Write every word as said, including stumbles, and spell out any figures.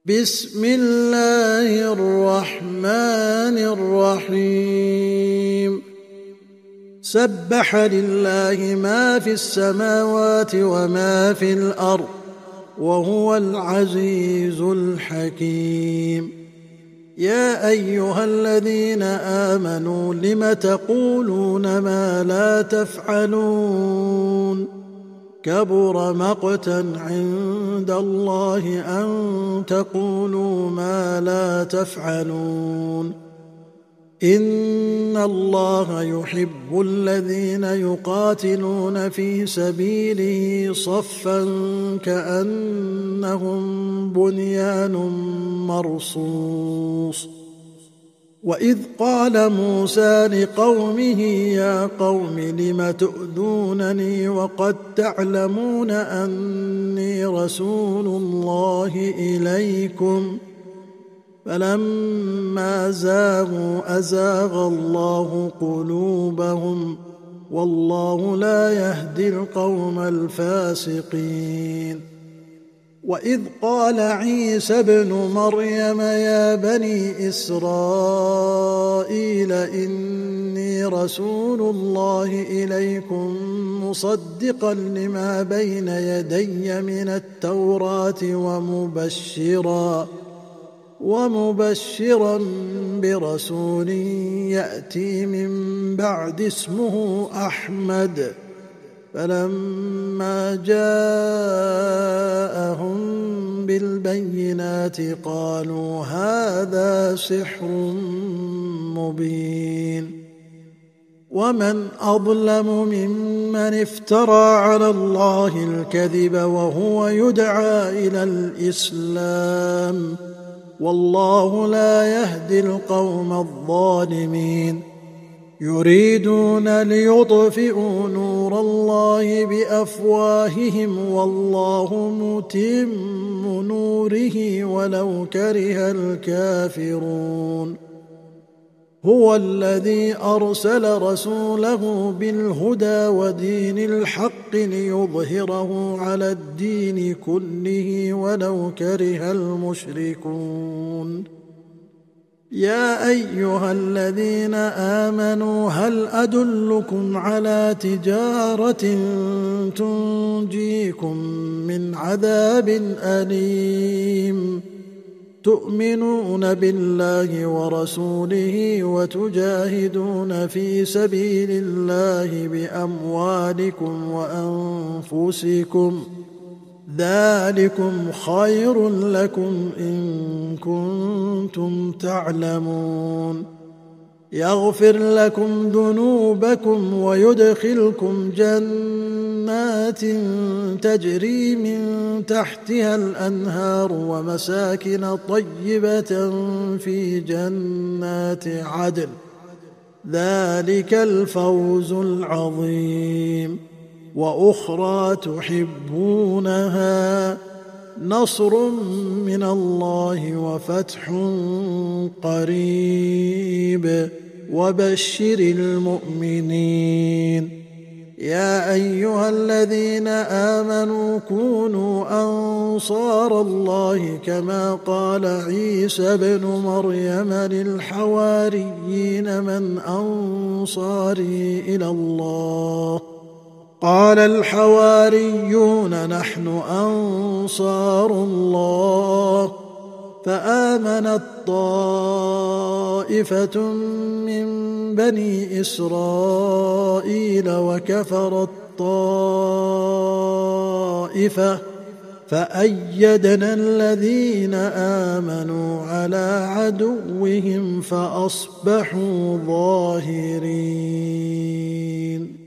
بسم الله الرحمن الرحيم سبح لله ما في السماوات وما في الأرض وهو العزيز الحكيم يا أيها الذين آمنوا لم تقولون ما لا تفعلون كبر مقتا عند الله أن تقولوا ما لا تفعلون إن الله يحب الذين يقاتلون في سبيله صفا كأنهم بنيان مرصوص وإذ قال موسى لقومه يا قوم لم تؤذونني وقد تعلمون أني رسول الله إليكم فلما زاغوا أزاغ الله قلوبهم والله لا يهدي القوم الفاسقين وإذ قال عيسى ابن مريم يا بني إسرائيل إني رسول الله إليكم مصدقا لما بين يدي من التوراة ومبشرا ومبشرا برسول يأتي من بعد اسمه أحمد فلما جاءهم بالبينات قالوا هذا سحر مبين ومن أظلم ممن افترى على الله الكذب وهو يدعى إلى الإسلام والله لا يهدي القوم الظالمين يريدون ليطفئوا نور الله بأفواههم والله متم نوره ولو كره الكافرون هو الذي أرسل رسوله بالهدى ودين الحق ليظهره على الدين كله ولو كره المشركون يا أيها الذين آمنوا هل أدلكم على تجارة تنجيكم من عذاب أليم تؤمنون بالله ورسوله وتجاهدون في سبيل الله بأموالكم وأنفسكم ذلكم خير لكم إن كنتم تعلمون يغفر لكم ذنوبكم ويدخلكم جنات تجري من تحتها الأنهار ومساكن طيبة في جنات عدن ذلك الفوز العظيم وأخرى تحبونها نصر من الله وفتح قريب وبشر المؤمنين يا أيها الذين آمنوا كونوا أنصار الله كما قال عيسى ابن مريم للحواريين من أنصاري إلى الله قال الحواريون نحن أنصار الله فآمنت طائفة من بني إسرائيل وكفرت طائفة فأيدنا الذين آمنوا على عدوهم فأصبحوا ظاهرين.